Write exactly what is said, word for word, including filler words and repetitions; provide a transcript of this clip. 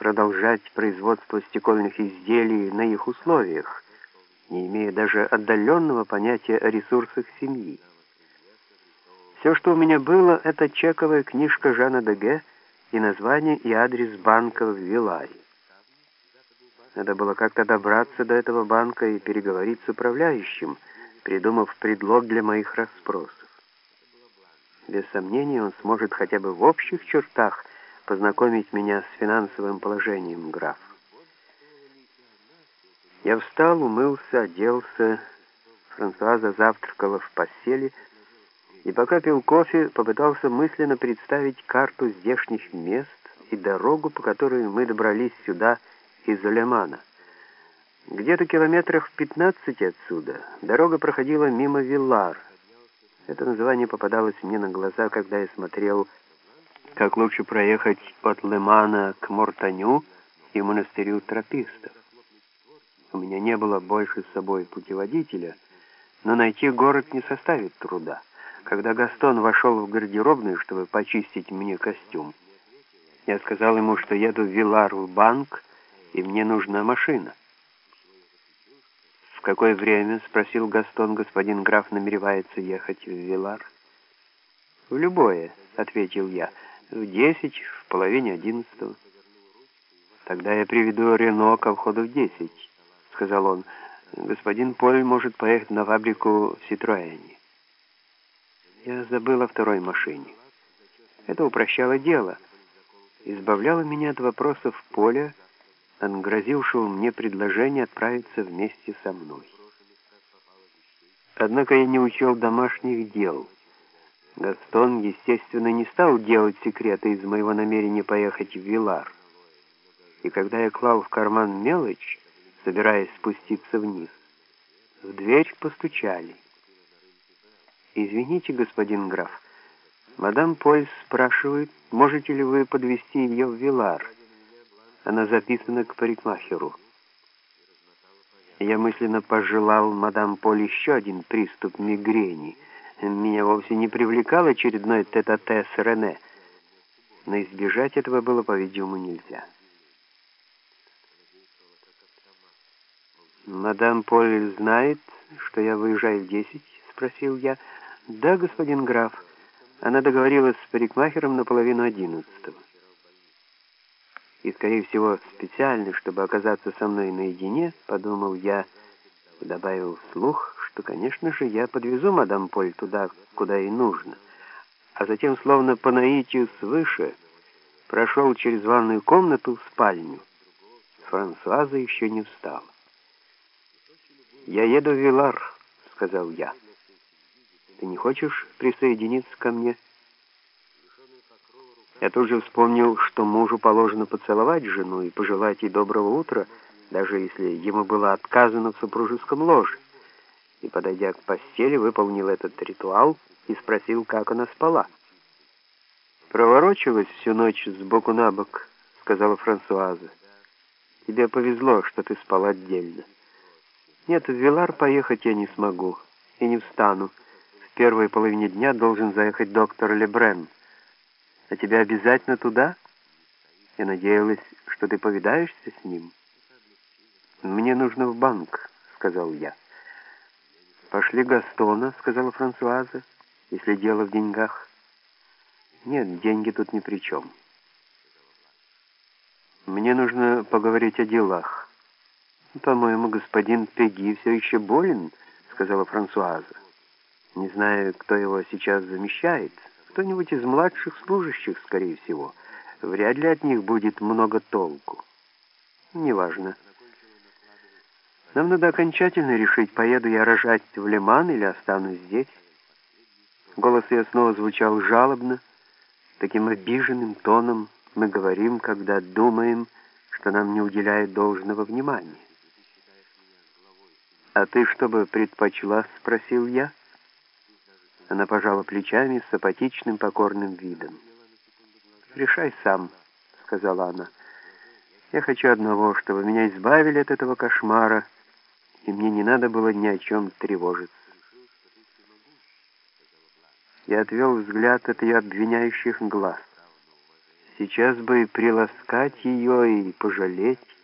продолжать производство стекольных изделий на их условиях, не имея даже отдаленного понятия о ресурсах семьи. Все, что у меня было, это чековая книжка Жана Деге и название и адрес банка в Виларе. Надо было как-то добраться до этого банка и переговорить с управляющим, придумав предлог для моих расспросов. Без сомнения, он сможет хотя бы в общих чертах познакомить меня с финансовым положением графа. Я встал, умылся, оделся. Франсуаза завтракала в постели, и пока пил кофе, попытался мысленно представить карту здешних мест и дорогу, по которой мы добрались сюда из Лемана. Где-то километрах в пятнадцати отсюда дорога проходила мимо Виллар. Это название попадалось мне на глаза, когда я смотрел, как лучше проехать от Лемана к Мортаню и монастырю тропистов. У меня не было больше с собой путеводителя, но найти город не составит труда. Когда Гастон вошел в гардеробную, чтобы почистить мне костюм, я сказал ему, что еду в Виллар в банк, и мне нужна машина. «В какое время, — спросил Гастон, — господин граф намеревается ехать в Виллар?» «В любое, — ответил я, — в десять, в половине одиннадцатого». «Тогда я приведу Рено ко входу в десять», — сказал он. «Господин Поль может поехать на фабрику в Ситроэне». Я забыл о второй машине. Это упрощало дело, избавляло меня от вопросов Поля, отгрозившего мне предложение отправиться вместе со мной. Однако я не учел домашних дел. Гастон, естественно, не стал делать секрета из моего намерения поехать в Виллар. И когда я клал в карман мелочь, собираясь спуститься вниз, в дверь постучали. «Извините, господин граф, мадам Поль спрашивает, можете ли вы подвезти ее в Виллар? Она записана к парикмахеру». Я мысленно пожелал мадам Поль еще один приступ мигрени. Меня вовсе не привлекал очередной тет-а-тет с Рене, но избежать этого было, по-видимому, нельзя. «Мадам Поль знает, что я выезжаю в десять?» — спросил я. «Да, господин граф. Она договорилась с парикмахером на половину одиннадцатого. И, скорее всего, специально, чтобы оказаться со мной наедине, подумал я, и добавил вслух, что, конечно же, я подвезу мадам Поль туда, куда ей нужно, а затем, словно по наитию свыше, прошел через ванную комнату в спальню. Франсуаза еще не встала. «Я еду в Виллар», — сказал я. «Ты не хочешь присоединиться ко мне?» Я тут же вспомнил, что мужу положено поцеловать жену и пожелать ей доброго утра, даже если ему было отказано в супружеском ложе. И, подойдя к постели, выполнил этот ритуал и спросил, как она спала. «Проворочилась всю ночь сбоку на бок», — сказала Франсуаза. «Тебе повезло, что ты спал отдельно. Нет, в Виллар поехать я не смогу и не встану. В первой половине дня должен заехать доктор Лебрен. А тебе обязательно туда? Я надеялась, что ты повидаешься с ним». «Мне нужно в банк», — сказал я. «Пошли Гастона», — сказала Франсуаза, — «если дело в деньгах». «Нет, деньги тут ни при чем. Мне нужно поговорить о делах». «По-моему, господин Пеги все еще болен», — сказала Франсуаза. «Не знаю, кто его сейчас замещает. Кто-нибудь из младших служащих, скорее всего. Вряд ли от них будет много толку. Неважно. Нам надо окончательно решить, поеду я рожать в Леман или останусь здесь». Голос ее снова звучал жалобно. Таким обиженным тоном мы говорим, когда думаем, что нам не уделяют должного внимания. «А ты что бы предпочла?» — спросил я. Она пожала плечами с апатичным покорным видом. «Решай сам», — сказала она. «Я хочу одного, чтобы меня избавили от этого кошмара, и мне не надо было ни о чем тревожиться». Я отвел взгляд от ее обвиняющих глаз. Сейчас бы и приласкать ее, и пожалеть.